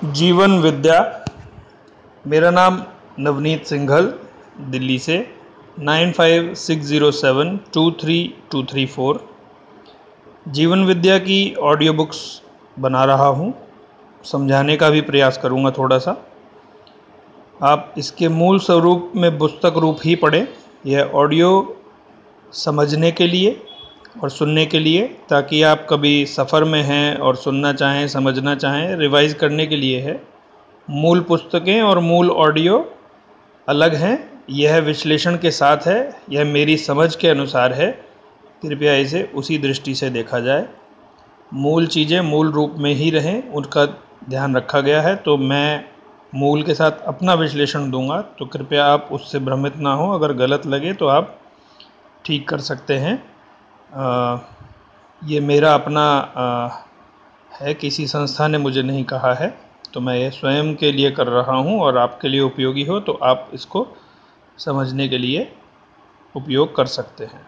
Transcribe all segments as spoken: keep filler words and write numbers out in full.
जीवन विद्या। मेरा नाम नवनीत सिंघल, दिल्ली से nine five six zero seven two three two three four. जीवन विद्या की ऑडियो बुक्स बना रहा हूँ, समझाने का भी प्रयास करूँगा थोड़ा सा। आप इसके मूल स्वरूप में पुस्तक रूप ही पढ़ें। यह ऑडियो समझने के लिए और सुनने के लिए, ताकि आप कभी सफ़र में हैं और सुनना चाहें, समझना चाहें, रिवाइज़ करने के लिए है। मूल पुस्तकें और मूल ऑडियो अलग हैं। यह विश्लेषण के साथ है, यह मेरी समझ के अनुसार है। कृपया इसे उसी दृष्टि से देखा जाए। मूल चीज़ें मूल रूप में ही रहें, उनका ध्यान रखा गया है। तो मैं मूल के साथ अपना विश्लेषण दूंगा, तो कृपया आप उससे भ्रमित ना हो। अगर गलत लगे तो आप ठीक कर सकते हैं। आ, ये मेरा अपना आ, है, किसी संस्था ने मुझे नहीं कहा है, तो मैं ये स्वयं के लिए कर रहा हूँ और आपके लिए उपयोगी हो तो आप इसको समझने के लिए उपयोग कर सकते हैं।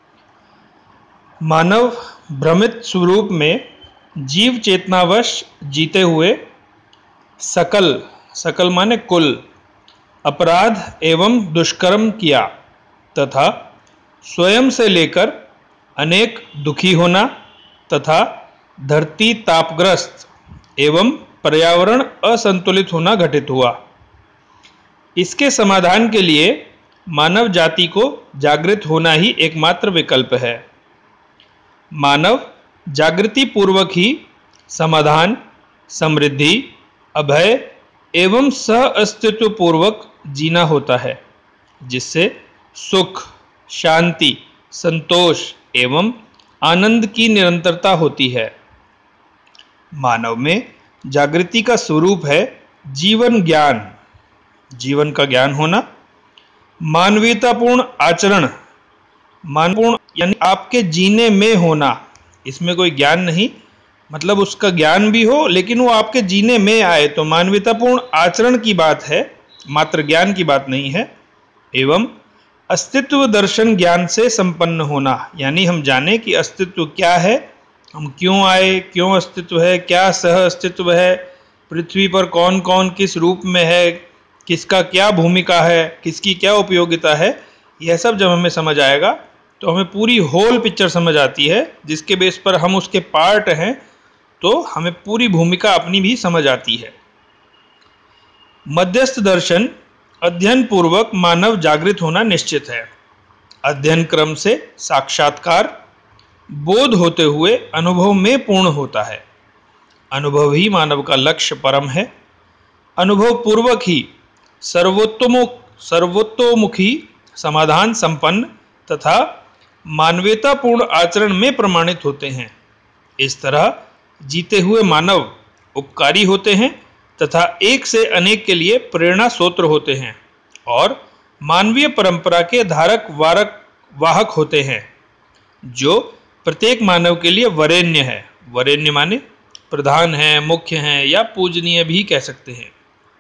मानव भ्रमित स्वरूप में जीव चेतनावश जीते हुए सकल सकल माने कुल अपराध एवं दुष्कर्म किया तथा स्वयं से लेकर अनेक दुखी होना तथा धरती तापग्रस्त एवं पर्यावरण असंतुलित होना घटित हुआ। इसके समाधान के लिए मानव जाति को जागृत होना ही एकमात्र विकल्प है। मानव जागृति पूर्वक ही समाधान, समृद्धि, अभय एवं सह अस्तित्व पूर्वक जीना होता है, जिससे सुख, शांति, संतोष एवं आनंद की निरंतरता होती है। मानव में जागृति का स्वरूप है जीवन ज्ञान, जीवन का ज्ञान होना, मानवीयतापूर्ण आचरण, मानपूर्ण यानी आपके जीने में होना। इसमें कोई ज्ञान नहीं, मतलब उसका ज्ञान भी हो लेकिन वो आपके जीने में आए, तो मानवीयतापूर्ण आचरण की बात है, मात्र ज्ञान की बात नहीं है। एवं अस्तित्व दर्शन ज्ञान से संपन्न होना, यानी हम जाने कि अस्तित्व क्या है, हम क्यों आए, क्यों अस्तित्व है, क्या सह अस्तित्व है, पृथ्वी पर कौन कौन किस रूप में है, किसका क्या भूमिका है, किसकी क्या उपयोगिता है। यह सब जब हमें समझ आएगा तो हमें पूरी होल पिक्चर समझ आती है, जिसके बेस पर हम उसके पार्ट हैं, तो हमें पूरी भूमिका अपनी भी समझ आती है। मध्यस्थ दर्शन अध्ययन पूर्वक मानव जागृत होना निश्चित है। अध्ययन क्रम से साक्षात्कार बोध होते हुए अनुभव में पूर्ण होता है। अनुभव ही मानव का लक्ष्य परम है। अनुभव पूर्वक ही सर्वोत्तमो सर्वोत्तोमुखी समाधान संपन्न तथा मानवीयतापूर्ण आचरण में प्रमाणित होते हैं। इस तरह जीते हुए मानव उपकारी होते हैं तथा एक से अनेक के लिए प्रेरणा स्रोत होते हैं और मानवीय परंपरा के धारक वारक वाहक होते हैं, जो प्रत्येक मानव के लिए वरेण्य है। वरेण्य माने प्रधान है, मुख्य है या पूजनीय भी कह सकते हैं।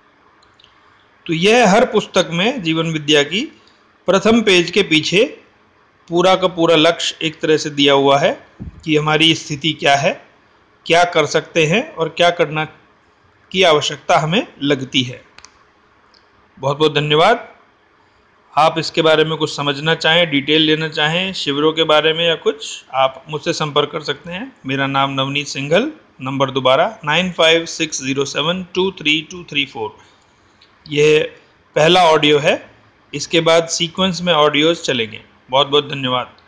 तो यह हर पुस्तक में जीवन विद्या की प्रथम पेज के पीछे पूरा का पूरा लक्ष्य एक तरह से दिया हुआ है कि हमारी स्थिति क्या है, क्या कर सकते हैं और क्या करना की आवश्यकता हमें लगती है। बहुत बहुत धन्यवाद। आप इसके बारे में कुछ समझना चाहें, डिटेल लेना चाहें शिविरों के बारे में या कुछ, आप मुझसे संपर्क कर सकते हैं। मेरा नाम नवनीत सिंघल, नंबर दोबारा nine five six zero seven two three two three four. यह पहला ऑडियो है, इसके बाद सीक्वेंस में ऑडियोज चलेंगे। बहुत बहुत धन्यवाद।